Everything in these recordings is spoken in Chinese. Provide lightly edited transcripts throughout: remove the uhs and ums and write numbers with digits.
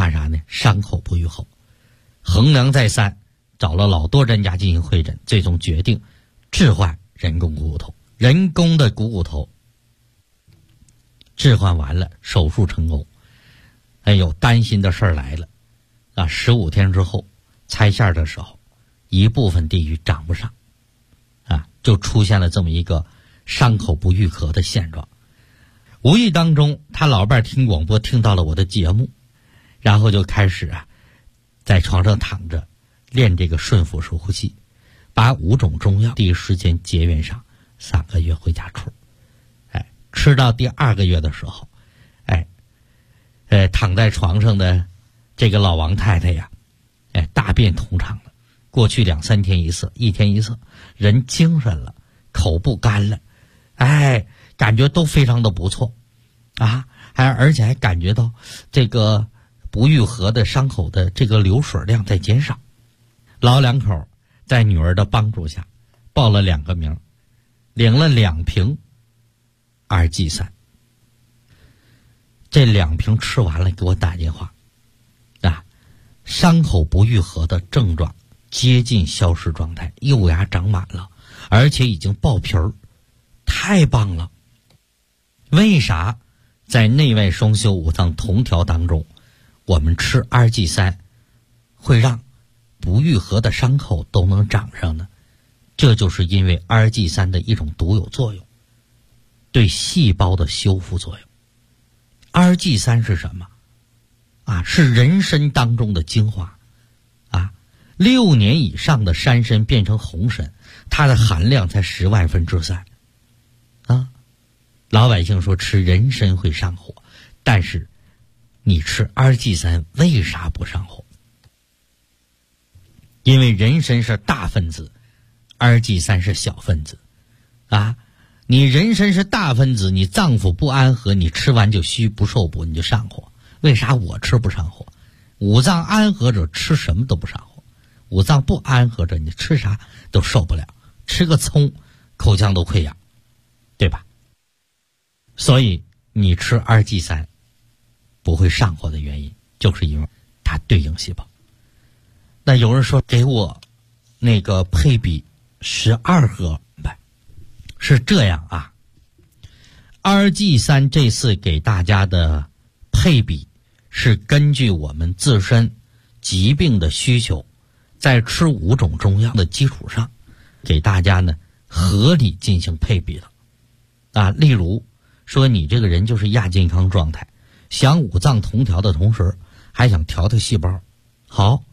怕啥呢？伤口不愈后。衡量再三，找了老多专家进行会诊，最终决定置换人工股骨头。人工的股骨头置换完了，手术成功。哎呦，担心的事儿来了啊！15天之后拆线的时候，一部分地域长不上啊，就出现了这么一个伤口不愈合的现状。无意当中，他老伴听广播听到了我的节目，然后就开始在床上躺着练这个顺腹式呼吸，把5种中药第一时间结缘上，3个月回家吃。吃到第2个月的时候，躺在床上的这个老王太太呀，大便通畅了。过去2、3天一次，1天一次，人精神了，口不干了，感觉都非常的不错啊，而且还感觉到这个不愈合的伤口的这个流水量在减少。老两口在女儿的帮助下报了2个名，领了2瓶2G3。这2瓶吃完了给我打电话伤口不愈合的症状接近消失状态，幼芽长满了，而且已经爆皮儿，太棒了。为啥在内外双修5脏同调当中，我们吃2G3会让不愈合的伤口都能长上呢？这就是因为2G3的一种独有作用，对细胞的修复作用。2G3是什么是人参当中的精华6年以上的山参变成红参，它的含量才10万分之3老百姓说吃人参会上火，但是你吃2G3为啥不上火？因为人参是大分子，2G3是小分子你人参是大分子，你脏腑不安和，你吃完就虚不受补，你就上火。为啥我吃不上火？5脏安和者吃什么都不上火，5脏不安和者你吃啥都受不了，吃个葱口腔都溃疡，对吧？所以你吃2G3不会上火的原因，就是因为它对应细胞。那有人说给我那个配比12盒呗，是这样2G3这次给大家的配比是根据我们自身疾病的需求，在吃5种中药的基础上，给大家呢合理进行配比了例如说你这个人就是亚健康状态，想5脏同调的同时还想调细胞，好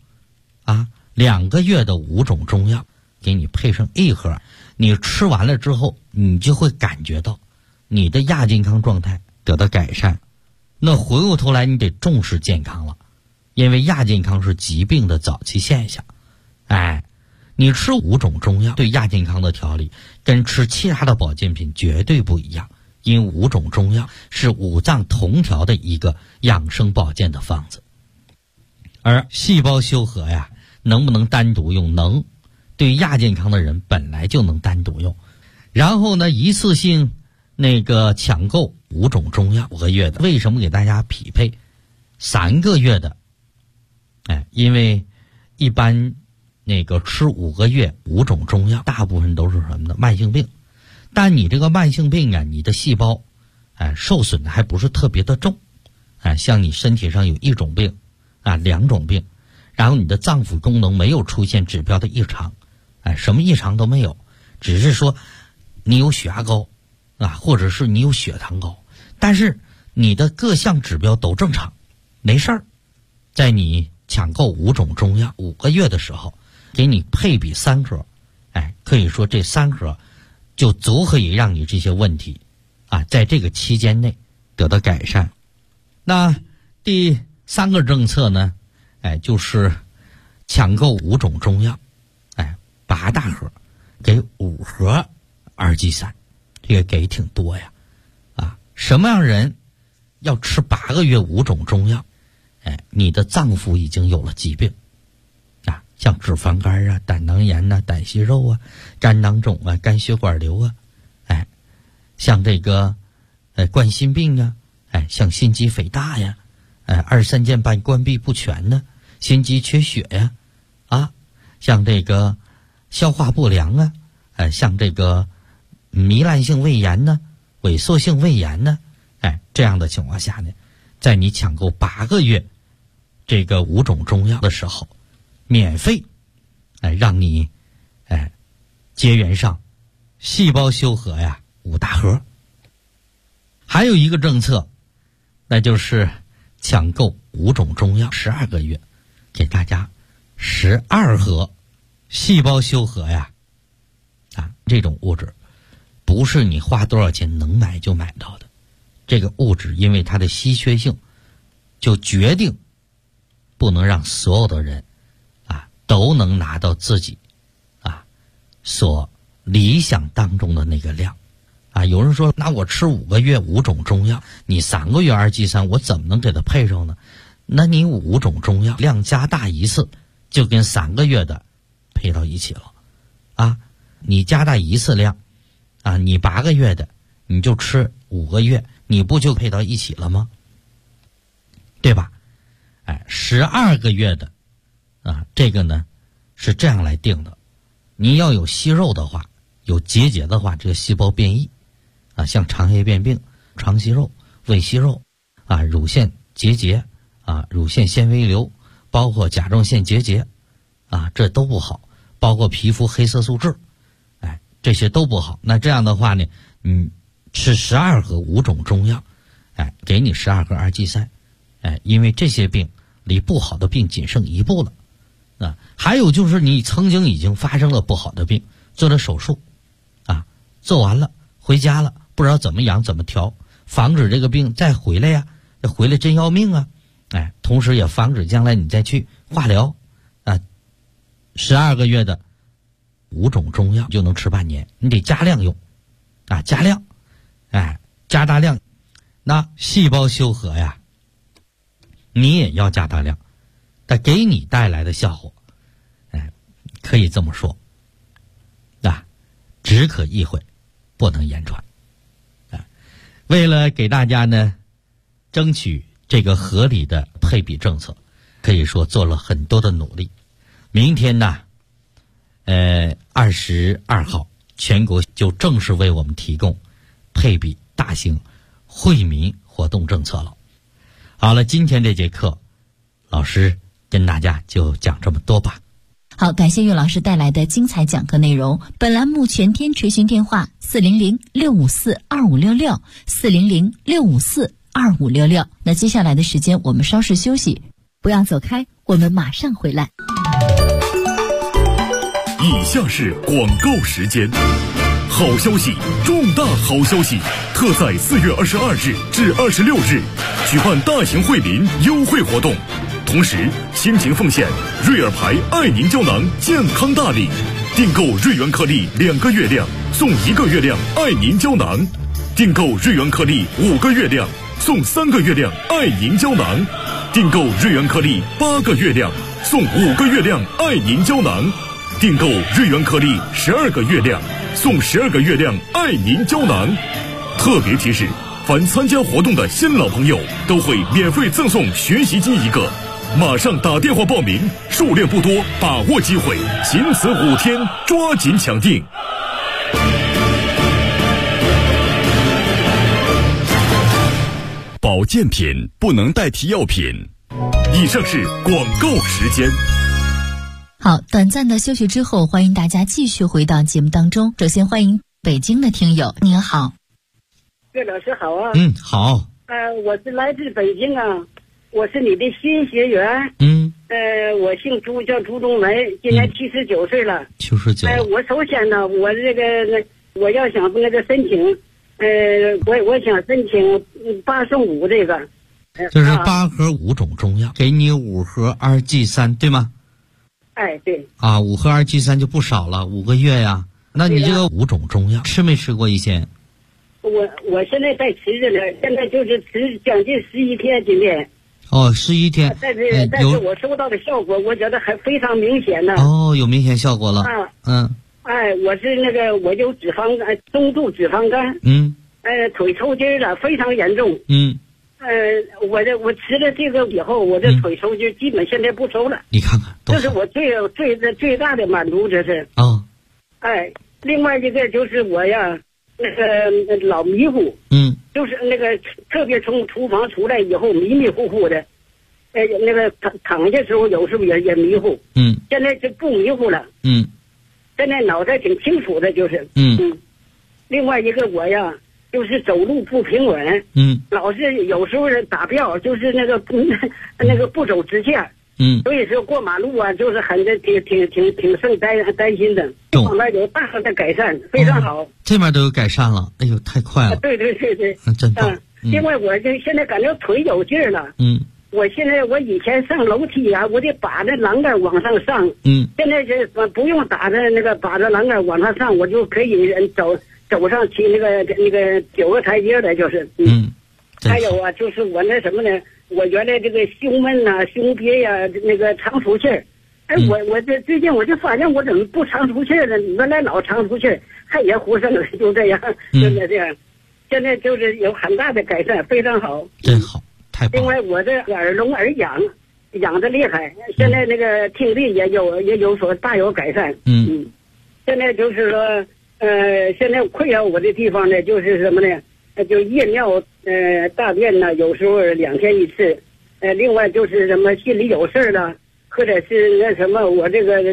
2个月的5种中药给你配上1盒，你吃完了之后，你就会感觉到你的亚健康状态得到改善。那回过头来你得重视健康了，因为亚健康是疾病的早期现象。你吃5种中药对亚健康的调理跟吃其他的保健品绝对不一样，因5种中药是5脏同调的一个养生保健的方子。而细胞修和能不能单独用？能，对亚健康的人本来就能单独用。然后呢，一次性抢购5种中药5个月的，为什么给大家匹配3个月的？因为一般吃5个月5种中药，大部分都是什么呢？慢性病。但你这个慢性病你的细胞受损的还不是特别的重像你身体上有1种病2种病，然后你的脏腑功能没有出现指标的异常什么异常都没有，只是说你有血压高或者是你有血糖高，但是你的各项指标都正常，没事儿。在你抢购5种中药5个月的时候，给你配比3盒可以说这3盒就足可以让你这些问题在这个期间内得到改善。那第3个政策呢就是抢购5种中药8大盒给5盒2G3，这个给挺多呀什么样人要吃8个月5种中药你的脏腑已经有了疾病像脂肪肝胆囊炎胆息肉肝囊肿肝血管瘤像这个冠心病像心肌肥大二三件半关闭不全呢，心肌缺血呀，像这个消化不良啊，像这个糜烂性胃炎呢，萎缩性胃炎呢，这样的情况下呢，在你抢购8个月这个5种中药的时候，免费让你结缘上细胞修和呀5大盒。还有一个政策，那就是抢购5种中药12个月，给大家12盒细胞修和呀这种物质不是你花多少钱能买就买到的，这个物质因为它的稀缺性，就决定不能让所有的人都能拿到自己所理想当中的那个量有人说，那我吃5个月5种中药，你3个月二剂3，我怎么能给它配上呢？那你5种中药量加大一次，就跟3个月的配到一起了你加大一次量你8个月的你就吃5个月，你不就配到一起了吗？对吧？12个月的这个呢是这样来定的，你要有息肉的话，有结节的话，这个细胞变异像肠叶变病、肠息肉、胃息肉乳腺结节乳腺纤维瘤，包括甲状腺结节这都不好，包括皮肤黑色素痣这些都不好。那这样的话呢，吃12盒5种中药给你12盒二剂3因为这些病离不好的病仅剩1步了还有就是你曾经已经发生了不好的病，做了手术做完了回家了，不知道怎么养怎么调，防止这个病再回来呀，回来真要命同时也防止将来你再去化疗12个月的5种中药就能吃半年，你得加量用加量加大量。那细胞修和呀，你也要加大量，它给你带来的效果可以这么说只可意会不能言传为了给大家呢争取这个合理的配比政策，可以说做了很多的努力。明天呢22号全国就正式为我们提供配比大型惠民活动政策了。好了，今天这节课老师跟大家就讲这么多吧。 好，感谢岳老师带来的精彩讲课内容。本栏目全天垂询电话400-654-2566 400-654-2566。那接下来的时间我们稍事休息，不要走开，我们马上回来。 以下是广告时间。好消息，重大好消息！特在4月22日至26日举办大型惠民优惠活动，同时倾情奉献瑞尔牌爱凝胶囊健康大礼，订购瑞元颗粒2个月量送1个月量爱凝胶囊，订购瑞元颗粒5个月量送3个月量爱凝胶囊，订购瑞元颗粒8个月量送5个月量爱凝胶囊，订购瑞元颗粒12个月量送12个月亮爱凝胶囊。特别提示，凡参加活动的新老朋友都会免费赠送学习机1个，马上打电话报名，数量不多，把握机会，仅此5天，抓紧抢订。保健品不能代替药品。以上是广告时间。 好，短暂的休息之后，欢迎大家继续回到节目当中。首先欢迎北京的听友，您好。 岳老师好啊。 好。 我是来自北京啊，我是你的新学员。我姓朱，叫朱冬梅，今年79岁了。79。我首先呢，我这个我要想那个申请，我想申请8送5这个。 就是8盒5种中药，给你5盒二剂3，对吗？ 对 5盒二剂3就不少了，5个月呀。那你这个5种中药吃没吃过一些？ 我现在在吃着呢，现在就是吃将近11天，今天。 11天。 但是我收到的效果，我觉得还非常明显呢。 有明显效果了。 我是我有中度脂肪肝。腿抽筋了，非常严重。 我吃了这个以后，我这腿抽就基本现在不抽了。 你看看， 这是我最大的满足，这是。 啊。 另外一个就是我呀，那个老迷糊。就是那个特别从厨房出来以后迷迷糊糊的，那个躺下时候有时候也迷糊。现在就不迷糊了。现在脑袋挺清楚的，就是。另外一个我呀，就是走路不平稳。老是有时候打标，就是那个不走直线。所以说过马路啊，就是很挺受担心的。这方面有大的改善，非常好。 这面都有改善了，哎呦，太快了。 对， 真棒。 另外我就现在感觉腿有劲儿了。我以前上楼梯啊，我得把着栏杆往上上。现在是不用把着栏杆往上上，我就可以走上去那个9个台阶的，就是。还有啊，就是我那什么呢？我原来这个胸闷呐、胸憋呀，那个常出气儿。我这最近我就发现我怎么不常出气儿了？原来老常出气儿，还也呼声就这样，真的这样。现在就是有很大的改善，非常好。 真好，太棒了。 另外我这耳聋耳痒的厉害，现在那个听力也有所大有改善。现在就是说，现在困扰我的地方呢，就是什么呢？就夜尿大便呢，有时候2天1次。另外就是什么心里有事儿了，或者是那什么，我这个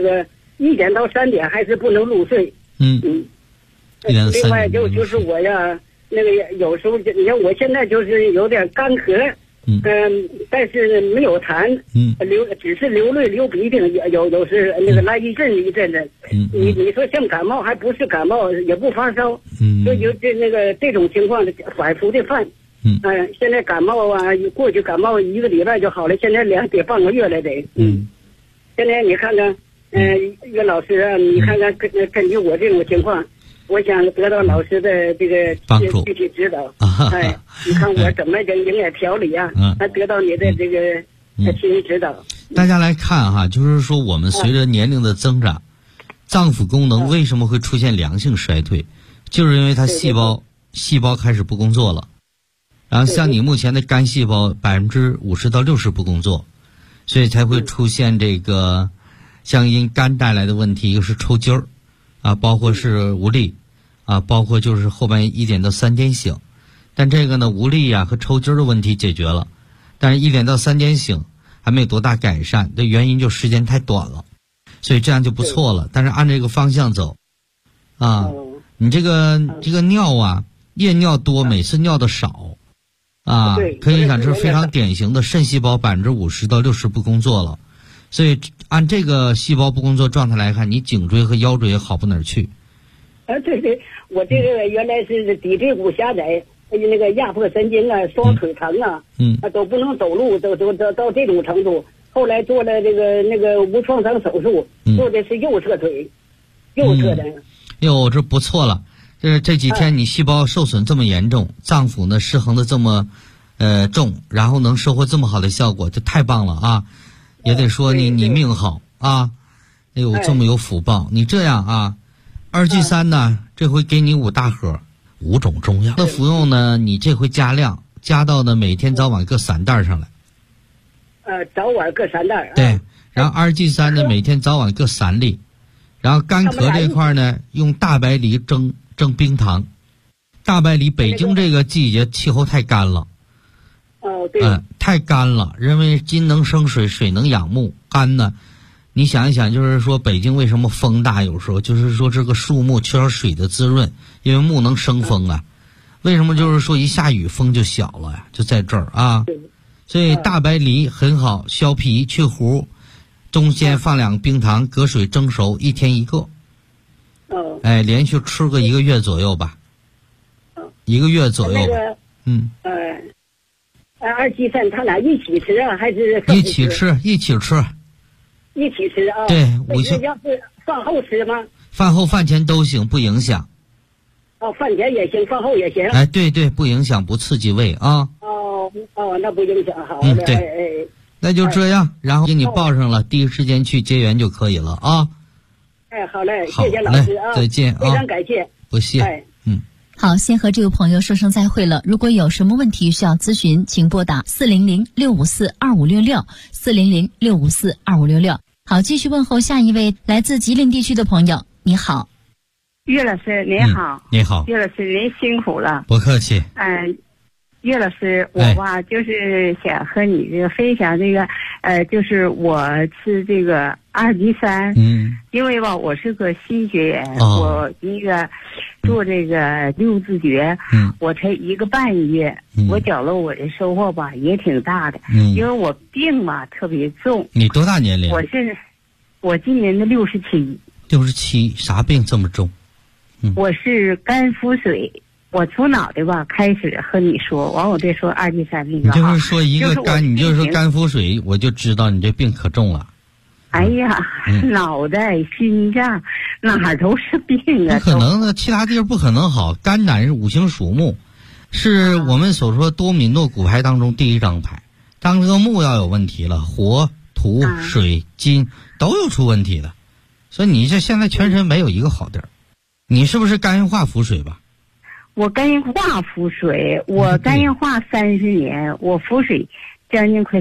1点到3点还是不能入睡。另外就是我呀，那个有时候你看我现在就是有点干咳。但是没有痰。只是流泪流鼻涕，有时那个来一阵的。你说像感冒还不是感冒，也不发烧。就有这种情况反复的犯。现在感冒啊，过去感冒1个礼拜就好了，现在得半个月了得。现在你看看，岳老师啊，你看看根据我这种情况，我想得到老师的这个具体指导。你看我怎么营养调理啊？得到你的这个心理指导。 大家来看哈，就是说我们随着年龄的增长，脏腑功能为什么会出现良性衰退？就是因为它细胞开始不工作了。然后像你目前的肝细胞50%到60%不工作，所以才会出现这个像因肝带来的问题，一个是抽筋儿啊，包括是无力啊，包括就是后半夜1点到3点醒。但这个呢，无力啊和抽筋儿的问题解决了，但是1点到3点醒还没有多大改善，的原因就时间太短了，所以这样就不错了。但是按这个方向走啊，你这个尿啊，夜尿多，每次尿的少啊，可以讲这是非常典型的肾细胞50%到60%不工作了。所以按这个细胞不工作状态来看，你颈椎和腰椎也好不哪儿去。 对，我这个原来是骶椎骨狭窄，那个压迫神经啊，双腿疼啊，都不能走路，都到这种程度。后来做了那个无创伤手术，做的是右侧腿，右侧的。 哟，这不错了。这几天你细胞受损这么严重，脏腑呢失衡的这么重，然后能收获这么好的效果，这太棒了啊！也得说你命好啊，有这么有福报。你这样啊，2G3呢，这回给你5大盒，5种中药的服用呢，你这回加量，加到呢每天早晚各3袋上来。 早晚各3袋。 对，然后2G3呢每天早晚各3粒，然后干咳这块呢用大白梨蒸冰糖。大白梨北京这个季节气候太干了。 对。 太干了，因为金能生水，水能养木，干呢。你想一想，就是说北京为什么风大？有时候就是说这个树木缺少水的滋润，因为木能生风啊。为什么就是说一下雨风就小了呀？就在这儿啊。所以大白梨很好，削皮去核，中间放2个冰糖，隔水蒸熟，1天1个。连续吃个1个月左右吧。1个月左右吧。 2G3他俩一起吃啊，还是一起吃？一起吃啊。对， 要是饭后吃吗？ 饭后饭前都行，不影响。 饭前也行，饭后也行。 对，不影响，不刺激胃啊。 那不影响，好的。 对，那就这样，然后给你报上了，第一时间去结缘就可以了啊。 好嘞，谢谢老师啊， 再见啊， 非常感谢， 不谢。 好，先和这位朋友说声再会了。如果有什么问题需要咨询，请拨打400-654-2566，400-654-2566。好，继续问候下一位来自吉林地区的朋友。你好， 岳老师您好。 你好， 岳老师您辛苦了。 不客气。 岳老师，我吧就是想和你这个分享这个，就是我吃这个阿尔济山，因为吧我是个新学员，我那个做这个六字诀，我才1个半月，我觉得我的收获吧也挺大的，因为我病嘛特别重。 你多大年龄？ 我今年的67。 67，啥病这么重？ 我是肝腹水。我从脑袋吧开始和你说，完我再说阿尔济山那个。 你就是说一个肝，你就是说肝腹水，我就知道你这病可重了。 哎呀，脑袋、心脏哪儿都是病啊！ 不可能的，其他地方不可能好。肝胆是五行属木，是我们所说多米诺骨牌当中第一张牌。当这个木要有问题了，火、土、水、金都有出问题的，所以你这现在全身没有一个好地儿。你是不是肝硬化腹水吧？ 我肝硬化腹水，我肝硬化30年，我腹水将近快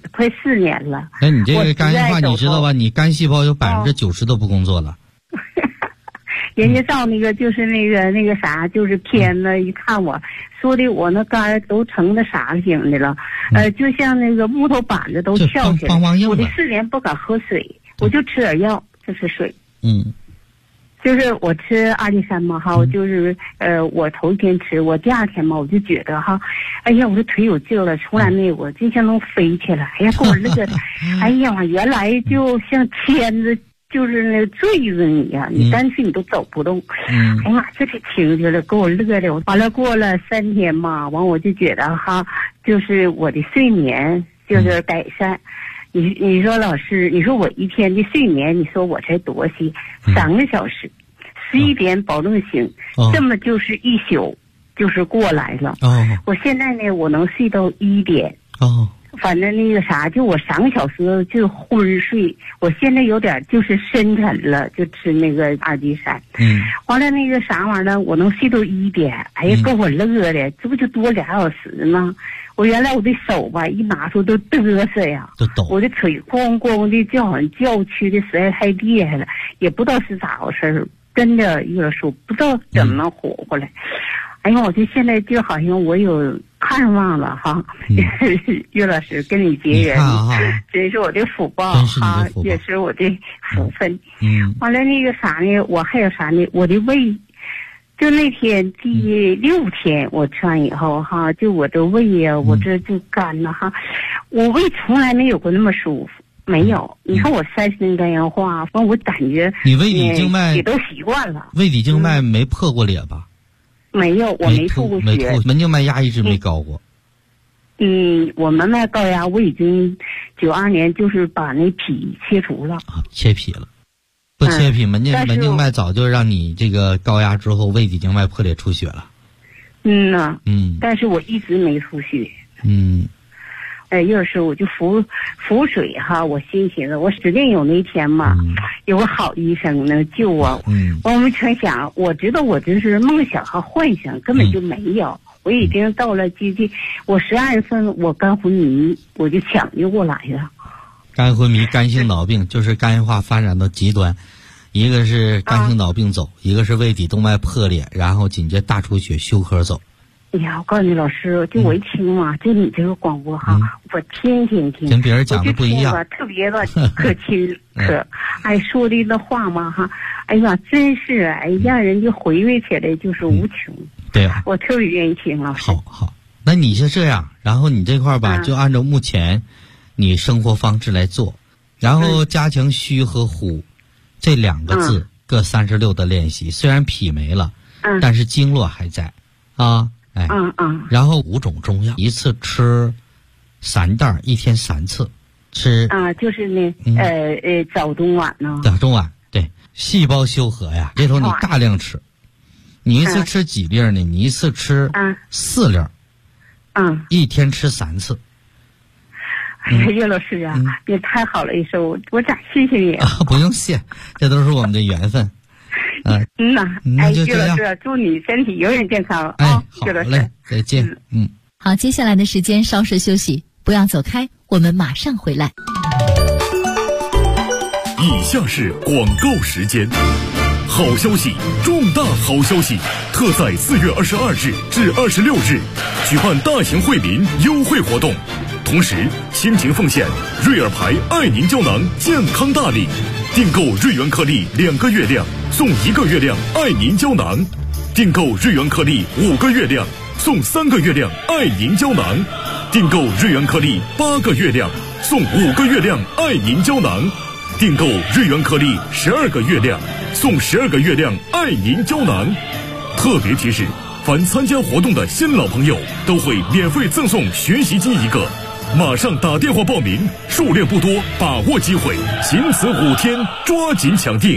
4年了。 那你这个肝硬化你知道吧？你肝细胞有90%都不工作了。 人家照那个就是那个啥，就是片子一看我说的我那肝都成那啥型的了，就像那个木头板子都翘起来。我的4年不敢喝水，我就吃点药，就是水。就是我吃阿里山嘛哈，我就是我头一天吃，我第2天嘛我就觉得哈，哎呀我的腿有劲了，从来没有过，就像能飞起来，哎呀给我乐的，哎呀原来就像牵着就是那坠着你呀，你干脆你都走不动，哎呀妈这个情绪了，给我乐的，完了过了3天嘛，完我就觉得哈，就是我的睡眠就是改善。你说老师，你说我一天的睡眠，你说我才多些，3个小时，11点保证醒，这么就是一宿就是过来了。我现在呢，我能睡到1点。反正那个啥，就我3个小时就昏睡，我现在有点就是深沉了，就吃那个阿尔济山。完了那个啥玩意儿，我能睡到1点，哎呀，给我乐的，这不就多2小时吗？我原来我的手吧，一拿出都嘚瑟呀，我的腿咣咣的，就好像叫屈的实在太厉害了，也不知道是咋回事儿，真的有点说不知道怎么能活过来。哎呀，我就现在就好像我有盼望了哈，岳老师跟你结缘，真是我的福报哈，也是我的福分。完了那个啥呢，我还有啥呢？我的胃。就那天第6天我吃完以后哈，就我的胃呀，我这就干了哈，我胃从来没有过那么舒服，没有。你看我30年肝硬化，完我感觉你胃底静脉也都习惯了。 胃底静脉没破过裂吧？ 没有，我没吐过血。 门静脉压一直没高过。 我门脉高压我已经92年就是把那脾切除了。 切脾了。不切脾，门静脉早就让你这个高压之后胃底静脉破裂出血了。 但是我一直没出血。有时候我就服水哈，我心寻思，我指定有那天嘛，有个好医生能救我。我们全想，我知道我这是梦想和幻想，根本就没有。我已经到了接近我12月份，我肝昏迷，我就抢救过来了。 肝昏迷、肝性脑病就是肝硬化发展到极端，一个是肝性脑病走，一个是胃底动脉破裂，然后紧接大出血休克走。 哎呀，我告诉你老师，就我一听嘛，就你这个广播哈，我天天听， 跟别人讲的不一样， 特别的可亲可，哎，说的那话嘛哈，哎呀，真是哎，让人就回味起来就是无穷。 对啊， 我特别愿意听老师。 好，那你是这样，然后你这块吧，就按照目前你生活方式来做，然后加强虚和虎这2个字各36的练习。虽然脾没了，但是经络还在啊。然后5种中药，一次吃3袋，1天3次吃。 就是呢，早中晚呢。 早中晚，对，细胞修和呀，这头你大量吃。你一次吃几粒呢？你一次吃4粒。1天吃3次。 哎呀，岳老师啊，也太好了一声，我咋谢谢你啊！ 不用谢，这都是我们的缘分。 那就这样。祝你身体永远健康啊！ 好嘞，再见。 好，接下来的时间稍事休息，不要走开，我们马上回来。 以下是广告时间。好消息，重大好消息！特在4月22日至26日举办大型惠民优惠活动，同时倾情奉献瑞尔牌爱凝胶囊健康大礼，订购瑞元颗粒2个月量送1个月量爱凝胶囊，订购瑞元颗粒5个月量送3个月量爱凝胶囊，订购瑞元颗粒8个月量送5个月亮爱凝胶囊，订购瑞元颗粒12个月亮送12个月亮爱凝胶囊。特别提示，凡参加活动的新老朋友都会免费赠送学习机1个，马上打电话报名，数量不多，把握机会，仅此5天，抓紧抢订。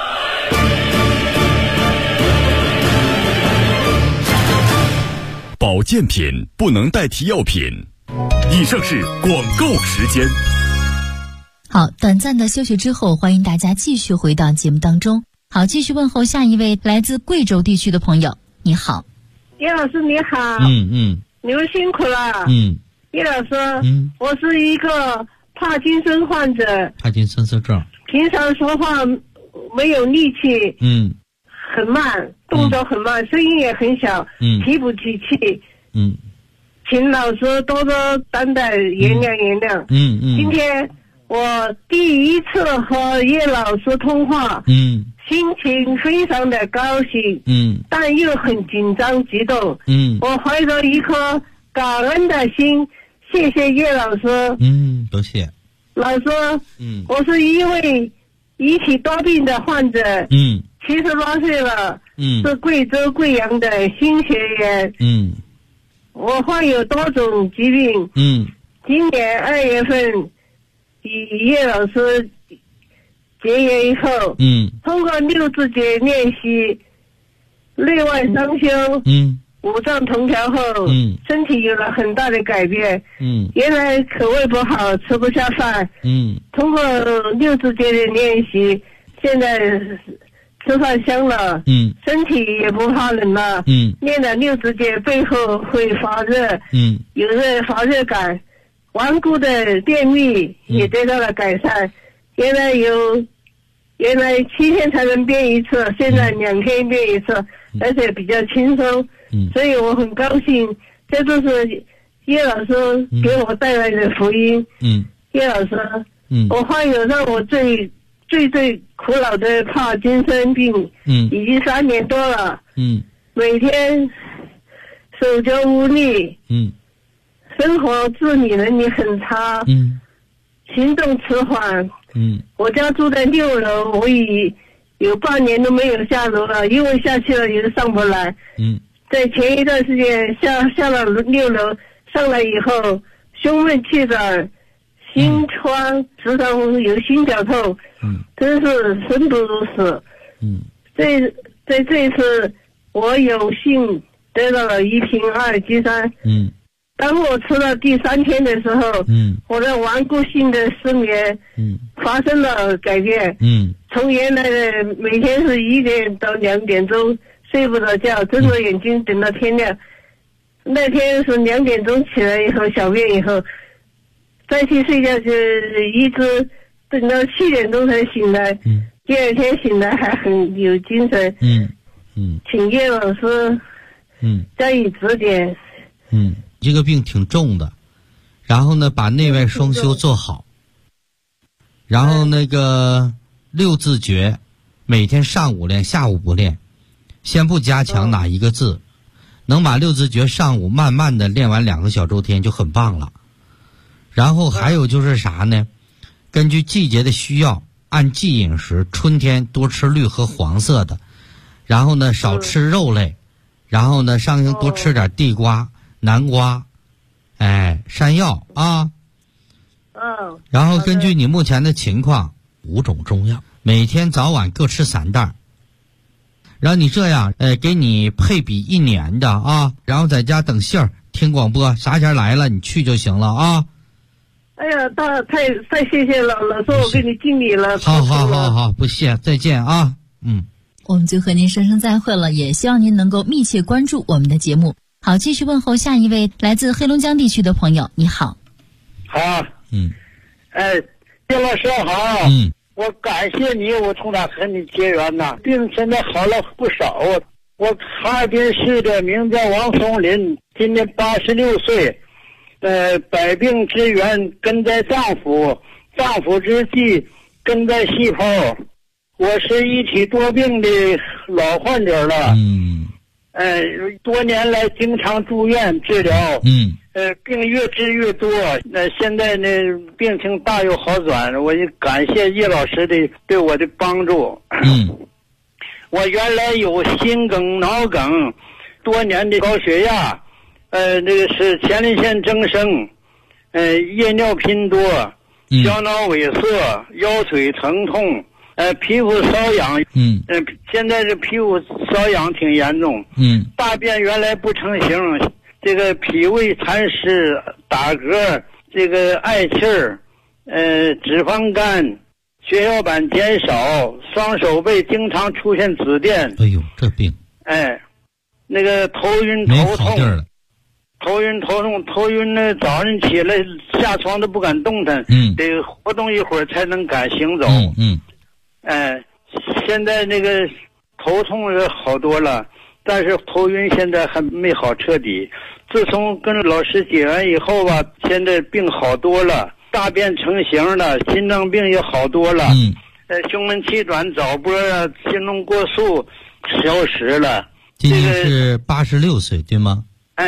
保健品不能代替药品。以上是广告时间。 好，短暂的休息之后，欢迎大家继续回到节目当中。好，继续问候下一位来自贵州地区的朋友。你好， 叶老师你好。你们辛苦了。叶老师，我是一个帕金森患者。 帕金森症。 平常说话没有力气。很慢，动作很慢，声音也很小。提不起气。请老师多多担待，原谅。今天我第一次和叶老师通话。心情非常的高兴。但又很紧张激动。我怀着一颗感恩的心，谢谢叶老师。 多谢老师。我是一位遗体多病的患者。78岁了。是贵州贵阳的新学员。我患有多种疾病。今年2月份与叶老师结缘以后，通过6字诀练习，内外双修，五脏同调后，身体有了很大的改变。原来口味不好，吃不下饭。通过6字诀的练习，现在吃饭香了。身体也不怕冷了。练了6字诀，背后会发热。有发热感，顽固的便秘也得到了改善。原来7天才能便一次，现在2天便一次，而且比较轻松。所以我很高兴，这就是叶老师给我带来的福音。叶老师，我患有让我最苦恼的帕金森病，已经3年多了。每天手脚无力。生活自理能力很差。行动迟缓。我家住在6楼，我已有半年都没有下楼了，因为下去了也上不来。在前一段时间下了6楼，上来以后胸闷气短，心慌，时常有心绞痛。真是生不如死。在这一次我有幸得到了1瓶阿尔济酸。当我吃到第3天的时候，我的顽固性的失眠发生了改变。从原来的每天是1点到2点钟睡不着觉，睁着眼睛等到天亮。那天是2点钟起来以后小便以后，再去睡觉就一直等到7点钟才醒来。第2天醒来还很有精神。请叶老师加以指点。 这个病挺重的，然后呢把内外双修做好，然后那个6字诀每天上午练下午不练，先不加强哪一个字，能把6字诀上午慢慢的练完2个小周天就很棒了。然后还有就是啥呢，根据季节的需要按季饮食，春天多吃绿和黄色的，然后呢少吃肉类，然后呢上行多吃点地瓜南瓜，山药啊。然后根据你目前的情况，5种中药，每天早晚各吃3袋。然后你这样，给你配比1年的啊，然后在家等信儿，听广播，啥前来了你去就行了啊。 哎呀，太谢谢了，老师，我给你敬礼了。 好，不谢，再见啊。 我们就和您说声再会了，也希望您能够密切关注我们的节目。好，继续问候下一位来自黑龙江地区的朋友，你好。 好，叶老师好，我感谢你，我从哪和你结缘呢？病现在好了不少啊。我哈尔滨市的，名叫王松林，今年86岁，百病之源根在脏腑，脏腑之际根在细胞。我是一体多病的老患者了，多年来经常住院治疗，病越治越多，现在呢病情大有好转，我就感谢叶老师的对我的帮助。我原来有心梗、脑梗，多年的高血压，这个是前列腺增生，夜尿频多，小脑萎缩，腰腿疼痛，皮肤瘙痒，现在这皮肤瘙痒挺严重，大便原来不成形，这个脾胃痰湿，打嗝，这个嗳气儿，脂肪肝，血小板减少，双手背经常出现紫癜。 哎呦，这病！ 那个头晕头痛，头晕呢，早上起来下床都不敢动弹，得活动一会儿才能敢行走。现在那个头痛是好多了，但是头晕现在还没好彻底。自从跟老师结缘以后吧，现在病好多了，大便成型了，心脏病也好多了，胸闷气短、早搏啊，心动过速消失了。 今年是86岁对吗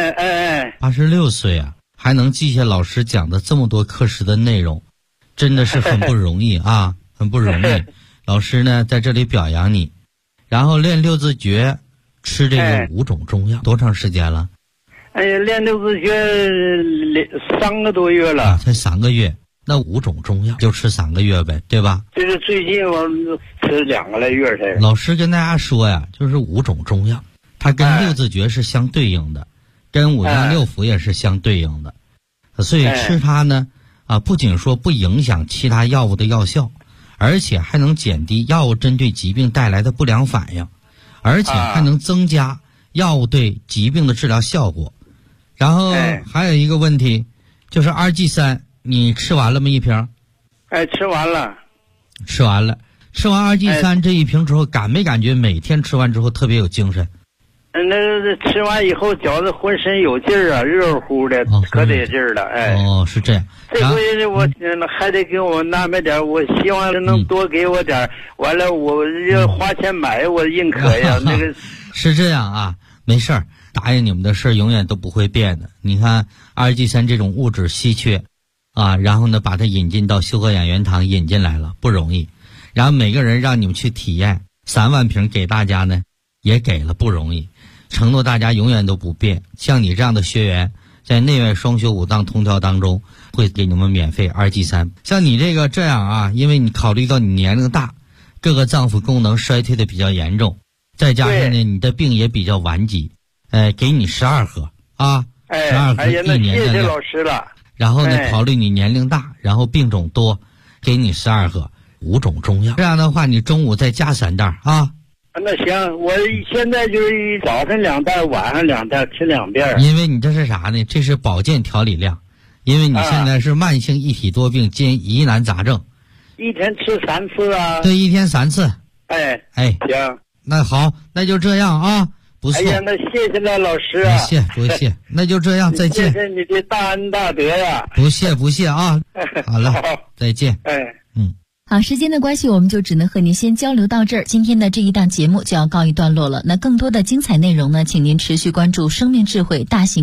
？86岁啊，还能记下老师讲的这么多课时的内容，真的是很不容易啊，很不容易。老师呢在这里表扬你。然后练六字诀，吃这个5种中药，多长时间了？ 练六字诀3个多月了， 才3个月。那5种中药就吃3个月呗，对吧？ 这是最近我吃2个来月才。 老师跟大家说呀，就是5种中药，它跟六字诀是相对应的，跟五脏六腑也是相对应的，所以吃它呢，不仅说不影响其他药物的药效，而且还能减低药物针对疾病带来的不良反应，而且还能增加药物对疾病的治疗效果。然后还有一个问题，就是 RG3， 你吃完了吗？一瓶？ 吃完了。 吃完 RG3 这一瓶之后，感没感觉每天吃完之后特别有精神？ 那吃完以后觉得浑身有劲儿啊，热乎的，可得劲儿了。 是这样。 这回我还得给我安排点，我希望能多给我点，完了我要花钱买，我认可呀。那个是这样啊，没事儿，答应你们的事儿永远都不会变的。你看2G3这种物质稀缺啊，然后呢把它引进到修和养元堂引进来了，不容易。然后每个人让你们去体验3万瓶给大家呢，也给了，不容易。承诺大家永远都不变。像你这样的学员，在内外双修5脏通调当中，会给你们免费2G3。像你这样啊，因为你考虑到你年龄大，各个脏腑功能衰退的比较严重，再加上呢你的病也比较顽疾，给你12盒啊，12盒1年的量。谢谢老师了。 然后呢，考虑你年龄大，然后病种多，给你12盒5种中药。这样的话，你中午再加3袋啊。 那行，我现在就是早晨2袋，晚上2袋，吃2遍。 因为你这是啥呢？这是保健调理量，因为你现在是慢性一体多病兼疑难杂症。 一天吃3次啊？ 对，一天3次。 行。 那好，那就这样啊，不错。 那谢谢了，老师啊。 不谢，那就这样，再见。 谢谢你的大恩大德呀。 不谢啊。好了，再见。 好，时间的关系，我们就只能和您先交流到这儿。今天的这一档节目就要告一段落了。那更多的精彩内容呢，请您持续关注生命智慧大型